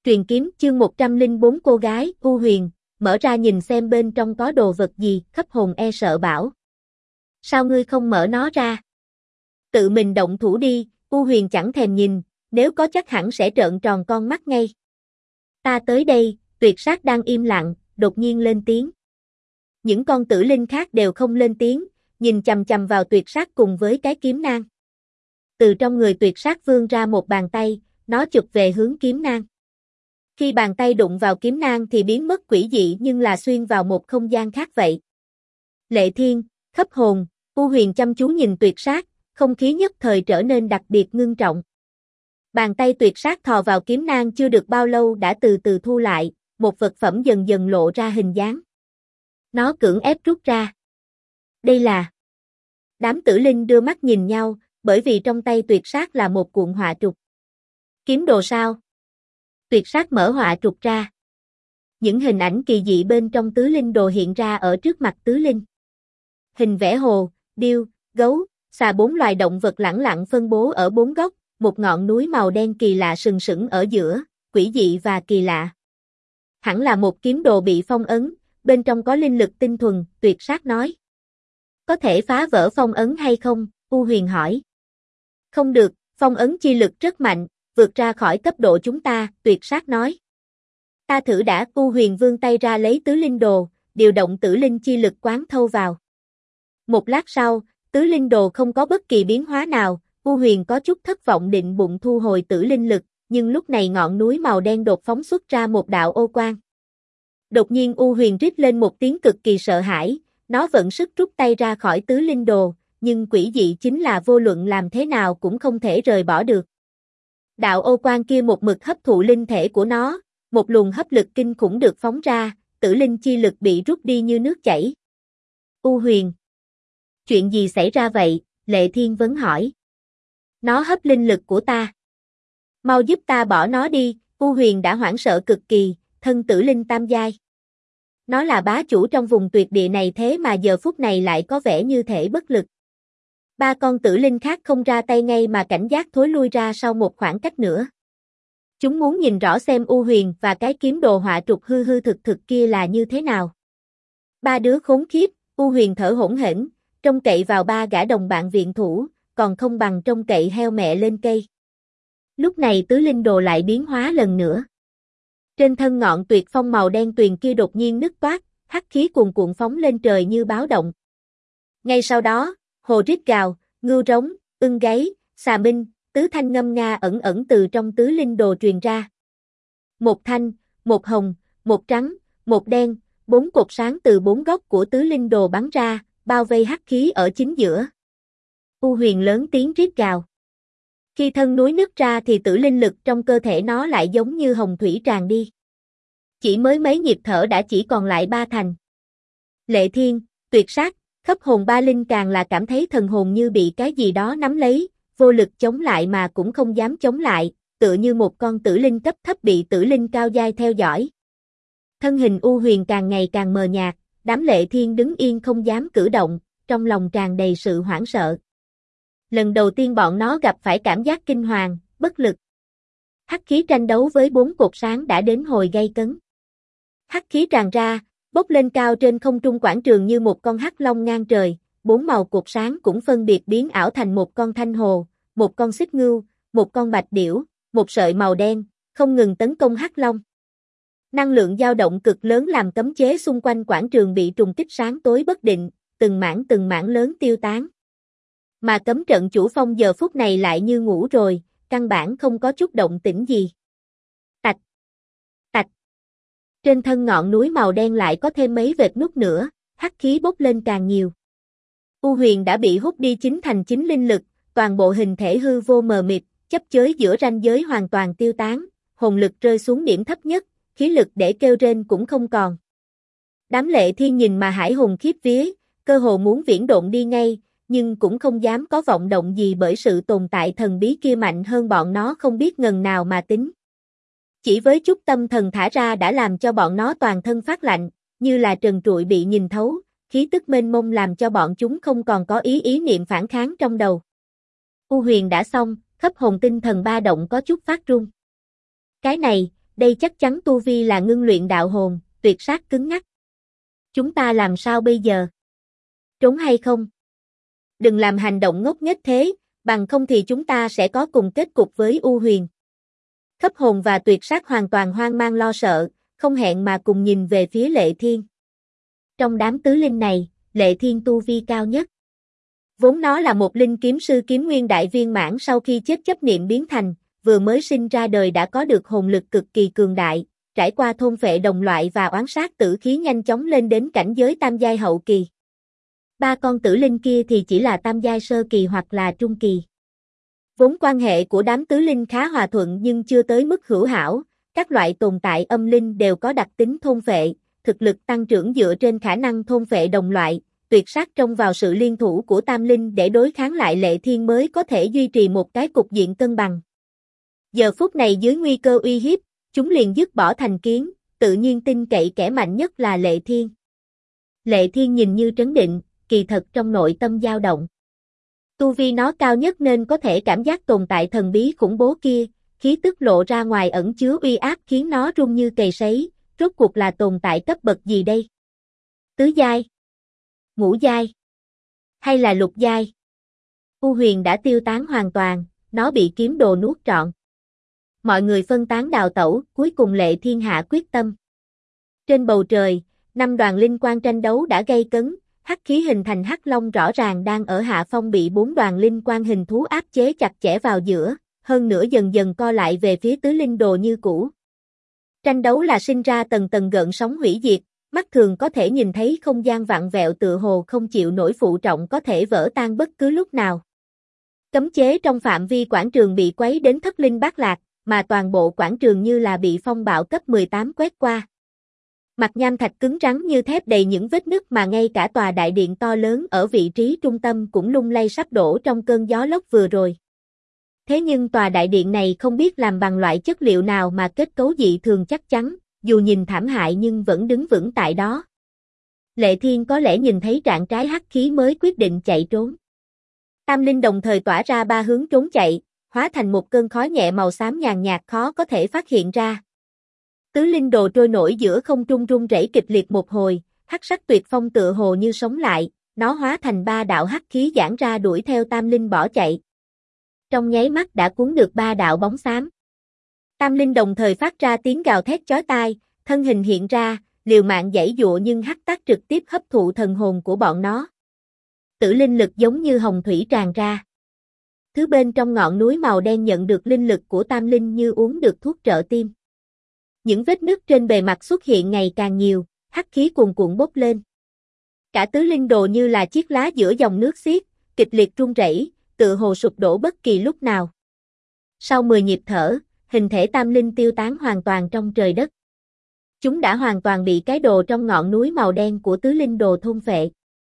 Truyền kiếm chương 104 cô gái, U Huyền, mở ra nhìn xem bên trong có đồ vật gì, Khấp Hồn e sợ bảo. Sao ngươi không mở nó ra? Tự mình động thủ đi, U Huyền chẳng thèm nhìn, nếu có chắc hẳn sẽ trợn tròn con mắt ngay. Ta tới đây, Tuyệt Sát đang im lặng, đột nhiên lên tiếng. Những con tử linh khác đều không lên tiếng, nhìn chằm chằm vào Tuyệt Sát cùng với cái kiếm nang. Từ trong người Tuyệt Sát vươn ra một bàn tay, nó chụp về hướng kiếm nang. Khi bàn tay đụng vào kiếm nang thì biến mất quỷ dị nhưng là xuyên vào một không gian khác vậy. Lệ Thiên, Khấp Hồn, U Huyền chăm chú nhìn Tuyệt Sát, không khí nhất thời trở nên đặc biệt ngưng trọng. Bàn tay Tuyệt Sát thò vào kiếm nang chưa được bao lâu đã từ từ thu lại, một vật phẩm dần dần lộ ra hình dáng. Nó cưỡng ép rút ra. Đây là... Đám tử linh đưa mắt nhìn nhau, bởi vì trong tay Tuyệt Sát là một cuộn họa trục. Kiếm đồ sao? Tuyệt Sát mở họa trục ra. Những hình ảnh kỳ dị bên trong tứ linh đồ hiện ra ở trước mặt tứ linh. Hình vẽ hồ, điêu, gấu, xà, 4 loài động vật lẳng lặng phân bố ở 4 góc, một ngọn núi màu đen kỳ lạ sừng sững ở giữa, quỷ dị và kỳ lạ. Hẳn là một kiếm đồ bị phong ấn, bên trong có linh lực tinh thuần, Tuyệt Sát nói. Có thể phá vỡ phong ấn hay không? U Huyền hỏi. Không được, phong ấn chi lực rất mạnh, vượt ra khỏi cấp độ chúng ta, Tuyệt Sát nói. Ta thử đã, U Huyền vươn tay ra lấy tứ linh đồ, điều động tử linh chi lực quán thâu vào. Một lát sau, tứ linh đồ không có bất kỳ biến hóa nào, U Huyền có chút thất vọng định bụng thu hồi tử linh lực, nhưng lúc này ngọn núi màu đen đột phóng xuất ra một đạo ô quang. Đột nhiên U Huyền rít lên một tiếng cực kỳ sợ hãi, nó vận sức rút tay ra khỏi tứ linh đồ, nhưng quỷ dị chính là vô luận làm thế nào cũng không thể rời bỏ được. Đạo ô quang kia một mực hấp thụ linh thể của nó, một luồng hấp lực kinh khủng được phóng ra, tử linh chi lực bị rút đi như nước chảy. U Huyền. Chuyện gì xảy ra vậy? Lệ Thiên vấn hỏi. Nó hấp linh lực của ta. Mau giúp ta bỏ nó đi, U Huyền đã hoảng sợ cực kỳ, thân tử linh tam giai. Nó là bá chủ trong vùng tuyệt địa này thế mà giờ phút này lại có vẻ như thể bất lực. 3 con tử linh khác không ra tay ngay mà cảnh giác thối lui ra sau một khoảng cách nữa. Chúng muốn nhìn rõ xem U Huyền và cái kiếm đồ họa trục hư hư thực thực kia là như thế nào. 3 đứa khốn khiếp, U Huyền thở hổn hển, trông cậy vào 3 gã đồng bạn viện thủ, còn không bằng trông cậy heo mẹ lên cây. Lúc này tứ linh đồ lại biến hóa lần nữa. Trên thân ngọn tuyệt phong màu đen tuyền kia đột nhiên nứt toát, hắc khí cuồn cuộn phóng lên trời như báo động. Ngay sau đó, hồ rít gào, ngưu rống, ưng gáy, xà minh, tứ thanh ngâm nga ẩn ẩn từ trong tứ linh đồ truyền ra. Một thanh, một hồng, một trắng, một đen, 4 cột sáng từ 4 góc của tứ linh đồ bắn ra, bao vây hắc khí ở chính giữa. U Huyền lớn tiếng rít gào. Khi thân núi nứt ra thì tử linh lực trong cơ thể nó lại giống như hồng thủy tràn đi. Chỉ mới mấy nhịp thở đã chỉ còn lại 3 thành. Lệ Thiên, Tuyệt Sát, Khấp Hồn 3 linh càng là cảm thấy thần hồn như bị cái gì đó nắm lấy, vô lực chống lại mà cũng không dám chống lại, tựa như một con tử linh cấp thấp bị tử linh cao giai theo dõi. Thân hình U Huyền càng ngày càng mờ nhạt, đám Lệ Thiên đứng yên không dám cử động, trong lòng tràn đầy sự hoảng sợ. Lần đầu tiên bọn nó gặp phải cảm giác kinh hoàng, bất lực. Hắc khí tranh đấu với 4 cột sáng đã đến hồi gay cấn. Hắc khí tràn ra, bốc lên cao trên không trung quảng trường như một con hắc long ngang trời, 4 màu cột sáng cũng phân biệt biến ảo thành một con thanh hồ, một con xích ngưu, một con bạch điểu, một sợi màu đen, không ngừng tấn công hắc long. Năng lượng dao động cực lớn làm cấm chế xung quanh quảng trường bị trùng kích sáng tối bất định, từng mảng lớn tiêu tán. Mà cấm trận chủ phong giờ phút này lại như ngủ rồi, căn bản không có chút động tĩnh gì. Tạch, tạch. Trên thân ngọn núi màu đen lại có thêm mấy vệt nút nữa, hắc khí bốc lên càng nhiều. U Huyền đã bị hút đi 9 thành 9 linh lực, toàn bộ hình thể hư vô mờ mịt, chấp chới giữa ranh giới hoàn toàn tiêu tán, hồn lực rơi xuống điểm thấp nhất, khí lực để kêu rên cũng không còn. Đám Lệ Thiên nhìn mà hải hùng khiếp vía, cơ hồ muốn viễn độn đi ngay, nhưng cũng không dám có vọng động gì bởi sự tồn tại thần bí kia mạnh hơn bọn nó không biết ngần nào mà tính. Chỉ với chút tâm thần thả ra đã làm cho bọn nó toàn thân phát lạnh, như là trần trụi bị nhìn thấu, khí tức mênh mông làm cho bọn chúng không còn có ý niệm phản kháng trong đầu. U Huyền đã xong, Khấp Hồn tinh thần ba động có chút phát run. Cái đây chắc chắn tu vi là ngưng luyện đạo hồn, tuyệt sát cứng ngắc. Chúng ta làm sao bây giờ? Trốn hay không? Đừng làm hành động ngốc nghếch thế, bằng không thì chúng ta sẽ có cùng kết cục với U Huyền. Khấp hồn và tuyệt sát hoàn toàn hoang mang lo sợ, không hẹn mà cùng nhìn về phía Lệ Thiên. Trong đám tứ linh này, Lệ Thiên tu vi cao nhất. Vốn nó là một linh kiếm sư kiếm nguyên đại viên mãn sau khi chết chấp niệm biến thành, vừa mới sinh ra đời đã có được hồn lực cực kỳ cường đại, trải qua thôn phệ đồng loại và oán sát tử khí nhanh chóng lên đến cảnh giới tam giai hậu kỳ. Ba con tử linh kia thì chỉ là tam giai sơ kỳ hoặc là trung kỳ. Vốn quan hệ của đám tứ linh khá hòa thuận nhưng chưa tới mức hữu hảo, các loại tồn tại âm linh đều có đặc tính thôn phệ, thực lực tăng trưởng dựa trên khả năng thôn phệ đồng loại, tuyệt sát trông vào sự liên thủ của tam linh để đối kháng lại Lệ Thiên mới có thể duy trì một cái cục diện cân bằng. Giờ phút này dưới nguy cơ uy hiếp, chúng liền dứt bỏ thành kiến, tự nhiên tin cậy kẻ mạnh nhất là Lệ Thiên. Lệ Thiên nhìn như trấn định, kỳ thật trong nội tâm dao động. Tu vi nó cao nhất nên có thể cảm giác tồn tại thần bí khủng bố kia, khí tức lộ ra ngoài ẩn chứa uy áp khiến nó rung như cầy sấy, rốt cuộc là tồn tại cấp bậc gì đây? Tứ giai? Ngũ giai? Hay là lục giai? U Huyền đã tiêu tán hoàn toàn, nó bị kiếm đồ nuốt trọn. Mọi người phân tán đào tẩu, cuối cùng Lệ Thiên hạ quyết tâm. Trên bầu trời, 5 đoàn linh quang tranh đấu đã gay cấn, hắc khí hình thành hắc long rõ ràng đang ở hạ phong bị 4 đoàn linh quang hình thú áp chế chặt chẽ vào giữa, hơn nữa dần dần co lại về phía tứ linh đồ như cũ. Tranh đấu là sinh ra tầng tầng gợn sóng hủy diệt, mắt thường có thể nhìn thấy không gian vặn vẹo tựa hồ không chịu nổi phụ trọng có thể vỡ tan bất cứ lúc nào. Cấm chế trong phạm vi quảng trường bị quấy đến thất linh bát lạc, mà toàn bộ quảng trường như là bị phong bạo cấp 18 quét qua. Mặt nham thạch cứng rắn như thép đầy những vết nứt mà ngay cả tòa đại điện to lớn ở vị trí trung tâm cũng lung lay sắp đổ trong cơn gió lốc vừa rồi. Thế nhưng tòa đại điện này không biết làm bằng loại chất liệu nào mà kết cấu dị thường chắc chắn, dù nhìn thảm hại nhưng vẫn đứng vững tại đó. Lệ Thiên có lẽ nhìn thấy trạng trái hắc khí mới quyết định chạy trốn. Tam linh đồng thời tỏa ra 3 hướng trốn chạy, hóa thành một cơn khói nhẹ màu xám nhàn nhạt khó có thể phát hiện ra. Tứ linh đồ trôi nổi giữa không trung rung rẩy kịch liệt một hồi, hắc sắc tuyệt phong tựa hồ như sống lại, nó hóa thành 3 đạo hắc khí giãn ra đuổi theo tam linh bỏ chạy. Trong nháy mắt đã cuốn được 3 đạo bóng xám. Tam linh đồng thời phát ra tiếng gào thét chói tai, thân hình hiện ra, liều mạng giãy giụa nhưng hắc tác trực tiếp hấp thụ thần hồn của bọn nó. Tử linh lực giống như hồng thủy tràn ra. Thứ bên trong ngọn núi màu đen nhận được linh lực của tam linh như uống được thuốc trợ tim. Những vết nứt trên bề mặt xuất hiện ngày càng nhiều, hắc khí cuồn cuộn bốc lên. Cả tứ linh đồ như là chiếc lá giữa dòng nước xiết, kịch liệt rung rẩy, tựa hồ sụp đổ bất kỳ lúc nào. Sau 10 nhịp thở, hình thể tam linh tiêu tán hoàn toàn trong trời đất. Chúng đã hoàn toàn bị cái đồ trong ngọn núi màu đen của tứ linh đồ thôn phệ.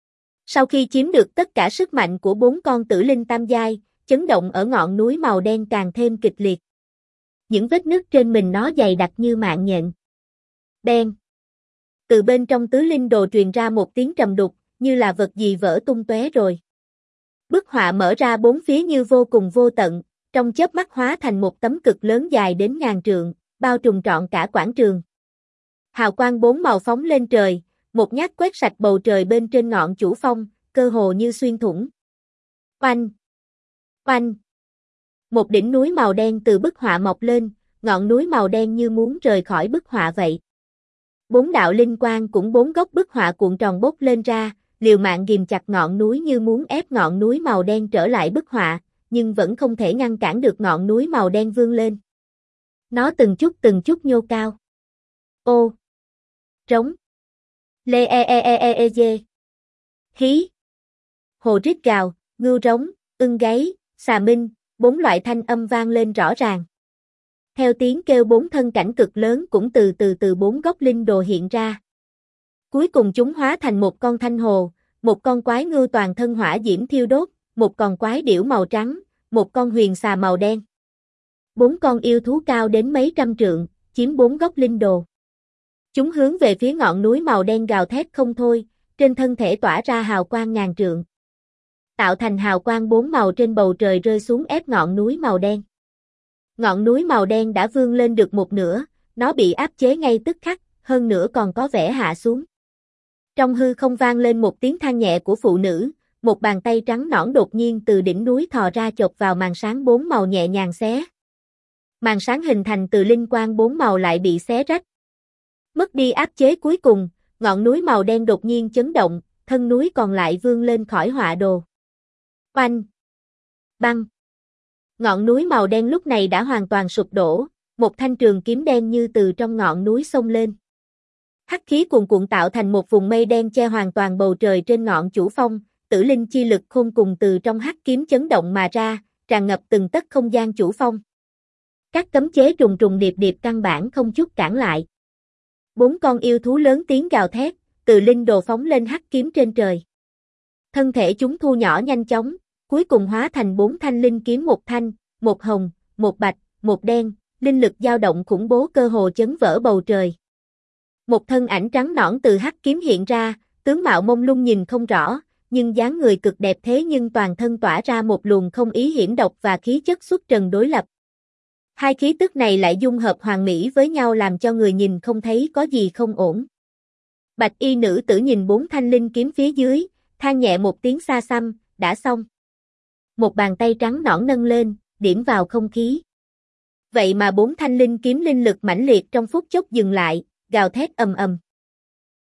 Sau khi chiếm được tất cả sức mạnh của 4 con tử linh tam giai, chấn động ở ngọn núi màu đen càng thêm kịch liệt. Những vết nứt trên mình nó dày đặc như mạng nhện. Đen. Từ bên trong tứ linh đồ truyền ra một tiếng trầm đục, như là vật gì vỡ tung tóe rồi. Bức họa mở ra bốn phía như vô cùng vô tận, trong chớp mắt hóa thành một tấm cực lớn dài đến ngàn trượng, bao trùm trọn cả quảng trường. Hào quang 4 màu phóng lên trời, một nhát quét sạch bầu trời bên trên ngọn chủ phong, cơ hồ như xuyên thủng. Oanh! Oanh! Một đỉnh núi màu đen từ bức họa mọc lên, ngọn núi màu đen như muốn rời khỏi bức họa vậy. 4 đạo linh quang cũng 4 góc bức họa cuộn tròn bốc lên ra, liều mạng ghìm chặt ngọn núi như muốn ép ngọn núi màu đen trở lại bức họa, nhưng vẫn không thể ngăn cản được ngọn núi màu đen vươn lên. Nó từng chút nhô cao. Ô! Trống! Lê dê! Hí! Hồ rít gào, ngưu rống, ưng gáy, xà minh, 4 loại thanh âm vang lên rõ ràng. Theo tiếng kêu 4 thân cảnh cực lớn cũng từ 4 góc linh đồ hiện ra. Cuối cùng chúng hóa thành một con thanh hồ, một con quái ngưu toàn thân hỏa diễm thiêu đốt, một con quái điểu màu trắng, một con huyền xà màu đen. 4 con yêu thú cao đến mấy trăm trượng, chiếm 4 góc linh đồ. Chúng hướng về phía ngọn núi màu đen gào thét không thôi, trên thân thể tỏa ra hào quang ngàn trượng. Tạo thành hào quang 4 màu trên bầu trời rơi xuống ép ngọn núi màu đen. Ngọn núi màu đen đã vươn lên được một nửa, nó bị áp chế ngay tức khắc, hơn nữa còn có vẻ hạ xuống. Trong hư không vang lên một tiếng than nhẹ của phụ nữ, một bàn tay trắng nõn đột nhiên từ đỉnh núi thò ra chộp vào màn sáng 4 màu nhẹ nhàng xé. Màn sáng hình thành từ linh quang 4 màu lại bị xé rách. Mất đi áp chế cuối cùng, ngọn núi màu đen đột nhiên chấn động, thân núi còn lại vươn lên khỏi họa đồ. Oanh! Băng! Ngọn núi màu đen lúc này đã hoàn toàn sụp đổ, một thanh trường kiếm đen như từ trong ngọn núi xông lên. Hắc khí cuồn cuộn tạo thành một vùng mây đen che hoàn toàn bầu trời trên ngọn chủ phong, tử linh chi lực khôn cùng từ trong hắc kiếm chấn động mà ra, tràn ngập từng tấc không gian chủ phong. Các cấm chế trùng trùng điệp điệp căn bản không chút cản lại. 4 con yêu thú lớn tiếng gào thét, từ linh đồ phóng lên hắc kiếm trên trời. Thân thể chúng thu nhỏ nhanh chóng, cuối cùng hóa thành 4 thanh linh kiếm, một thanh, một hồng, một bạch, một đen, linh lực dao động khủng bố cơ hồ chấn vỡ bầu trời. Một thân ảnh trắng nõn từ hắc kiếm hiện ra, tướng mạo mông lung nhìn không rõ, nhưng dáng người cực đẹp thế nhưng toàn thân tỏa ra một luồng không ý hiểm độc và khí chất xuất trần đối lập. Hai khí tức này lại dung hợp hoàn mỹ với nhau làm cho người nhìn không thấy có gì không ổn. Bạch y nữ tử nhìn 4 thanh linh kiếm phía dưới, than nhẹ một tiếng xa xăm, đã xong. Một bàn tay trắng nõn nâng lên, điểm vào không khí. Vậy mà 4 thanh linh kiếm linh lực mãnh liệt trong phút chốc dừng lại, gào thét ầm ầm.